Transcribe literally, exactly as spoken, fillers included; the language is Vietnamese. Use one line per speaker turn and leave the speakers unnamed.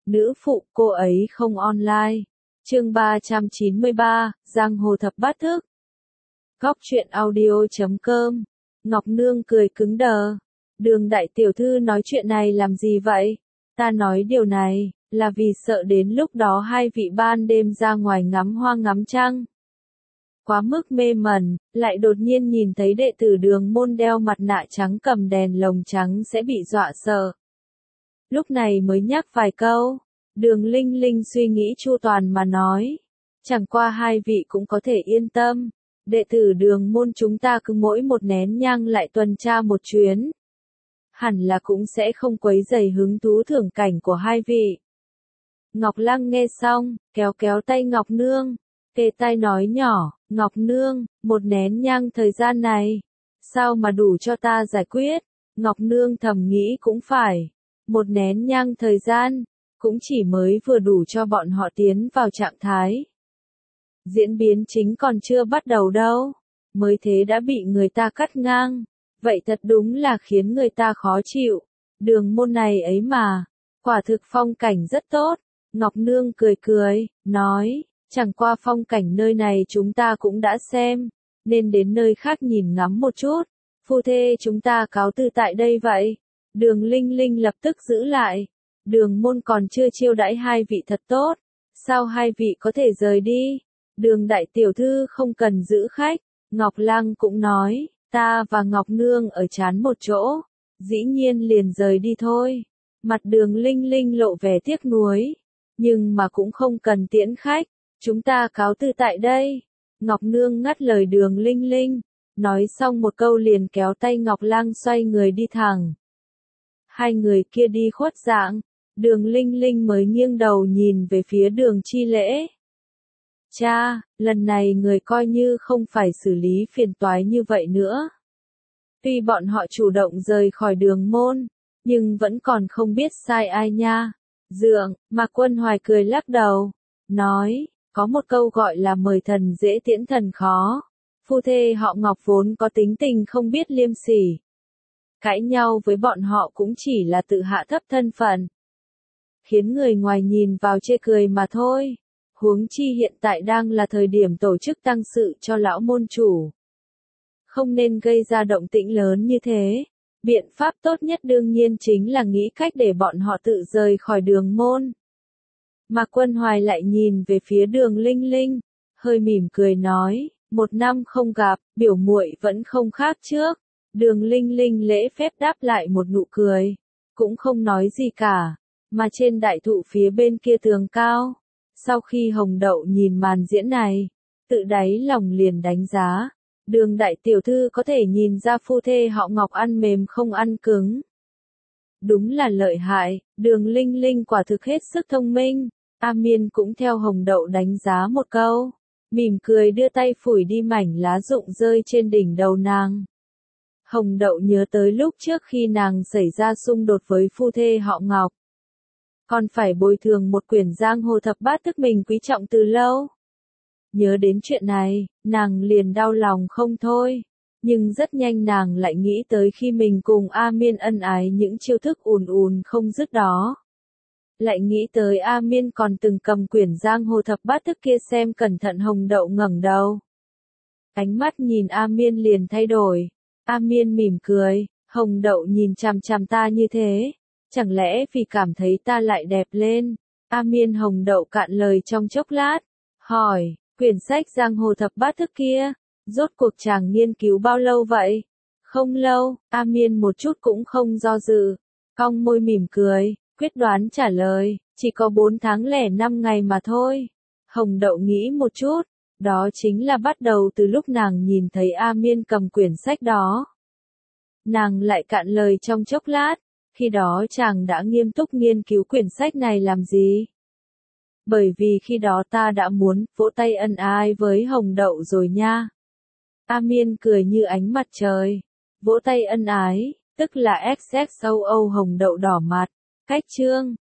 Nữ phụ cô ấy không online. Chương ba trăm chín mươi ba, Giang hồ thập bát thức. Góc truyện audio chấm com. Ngọc Nương cười cứng đờ. Đường đại tiểu thư nói chuyện này làm gì vậy? Ta nói điều này, là vì sợ đến lúc đó hai vị ban đêm ra ngoài ngắm hoa ngắm trăng. Quá mức mê mẩn, lại đột nhiên nhìn thấy đệ tử Đường môn đeo mặt nạ trắng cầm đèn lồng trắng sẽ bị dọa sợ. Lúc này mới nhắc vài câu. Đường Linh Linh suy nghĩ chu toàn mà nói. Chẳng qua hai vị cũng có thể yên tâm. Đệ tử Đường môn chúng ta cứ mỗi một nén nhang lại tuần tra một chuyến. Hẳn là cũng sẽ không quấy rầy hứng thú thưởng cảnh của hai vị. Ngọc Lăng nghe xong, kéo kéo tay Ngọc Nương. Kề tai nói nhỏ, Ngọc Nương, một nén nhang thời gian này. Sao mà đủ cho ta giải quyết? Ngọc Nương thầm nghĩ cũng phải. Một nén nhang thời gian, cũng chỉ mới vừa đủ cho bọn họ tiến vào trạng thái. Diễn biến chính còn chưa bắt đầu đâu, mới thế đã bị người ta cắt ngang, vậy thật đúng là khiến người ta khó chịu. Đường môn này ấy mà, quả thực phong cảnh rất tốt. Ngọc Nương cười cười, nói, chẳng qua phong cảnh nơi này chúng ta cũng đã xem, nên đến nơi khác nhìn ngắm một chút. Phu thê chúng ta cáo từ tại đây vậy. Đường Linh Linh lập tức giữ lại. Đường môn còn chưa chiêu đãi hai vị thật tốt. Sao hai vị có thể rời đi? Đường đại tiểu thư không cần giữ khách. Ngọc Lăng cũng nói, ta và Ngọc Nương ở chán một chỗ. Dĩ nhiên liền rời đi thôi. Mặt Đường Linh Linh lộ vẻ tiếc nuối. Nhưng mà cũng không cần tiễn khách. Chúng ta cáo từ tại đây. Ngọc Nương ngắt lời Đường Linh Linh. Nói xong một câu liền kéo tay Ngọc Lăng xoay người đi thẳng. Hai người kia đi khuất dạng. Đường Linh Linh mới nghiêng đầu nhìn về phía Đường Chi Lễ. Cha, lần này người coi như không phải xử lý phiền toái như vậy nữa. Tuy bọn họ chủ động rời khỏi Đường môn, nhưng vẫn còn không biết sai ai nha. Dượng, Mạc Quân Hoài cười lắc đầu, nói, có một câu gọi là mời thần dễ tiễn thần khó. Phu thê họ Ngọc vốn có tính tình không biết liêm sỉ. Cãi nhau với bọn họ cũng chỉ là tự hạ thấp thân phận. Khiến người ngoài nhìn vào chê cười mà thôi. Huống chi hiện tại đang là thời điểm tổ chức tang sự cho lão môn chủ. Không nên gây ra động tĩnh lớn như thế. Biện pháp tốt nhất đương nhiên chính là nghĩ cách để bọn họ tự rời khỏi Đường môn. Mạc Quân Hoài lại nhìn về phía Đường Linh Linh, hơi mỉm cười nói, một năm không gặp, biểu muội vẫn không khác trước. Đường Linh Linh lễ phép đáp lại một nụ cười, cũng không nói gì cả, mà trên đại thụ phía bên kia tường cao. Sau khi Hồng Đậu nhìn màn diễn này, tự đáy lòng liền đánh giá, Đường đại tiểu thư có thể nhìn ra phu thê họ Ngọc ăn mềm không ăn cứng. Đúng là lợi hại, Đường Linh Linh quả thực hết sức thông minh. A Miên cũng theo Hồng Đậu đánh giá một câu, mỉm cười đưa tay phủi đi mảnh lá rụng rơi trên đỉnh đầu nàng. Hồng Đậu nhớ tới lúc trước khi nàng xảy ra xung đột với phu thê họ Ngọc. Còn phải bồi thường một quyển giang hồ thập bát thức mình quý trọng từ lâu. Nhớ đến chuyện này, nàng liền đau lòng không thôi. Nhưng rất nhanh nàng lại nghĩ tới khi mình cùng A Miên ân ái những chiêu thức ùn ùn không dứt đó. Lại nghĩ tới A Miên còn từng cầm quyển giang hồ thập bát thức kia xem cẩn thận. Hồng Đậu ngẩng đầu. Ánh mắt nhìn A Miên liền thay đổi. A Miên mỉm cười, Hồng Đậu nhìn chằm chằm ta như thế, chẳng lẽ vì cảm thấy ta lại đẹp lên? A Miên Hồng Đậu cạn lời trong chốc lát, hỏi, quyển sách giang hồ thập bát thức kia, rốt cuộc chàng nghiên cứu bao lâu vậy? Không lâu, A Miên một chút cũng không do dự, cong môi mỉm cười, quyết đoán trả lời, chỉ có bốn tháng lẻ năm ngày mà thôi. Hồng Đậu nghĩ một chút. Đó chính là bắt đầu từ lúc nàng nhìn thấy A Miên cầm quyển sách đó. Nàng lại cạn lời trong chốc lát, khi đó chàng đã nghiêm túc nghiên cứu quyển sách này làm gì? Bởi vì khi đó ta đã muốn vỗ tay ân ái với Hồng Đậu rồi nha. A Miên cười như ánh mặt trời. Vỗ tay ân ái, tức là ích xô Hồng Đậu đỏ mặt. Cách chương.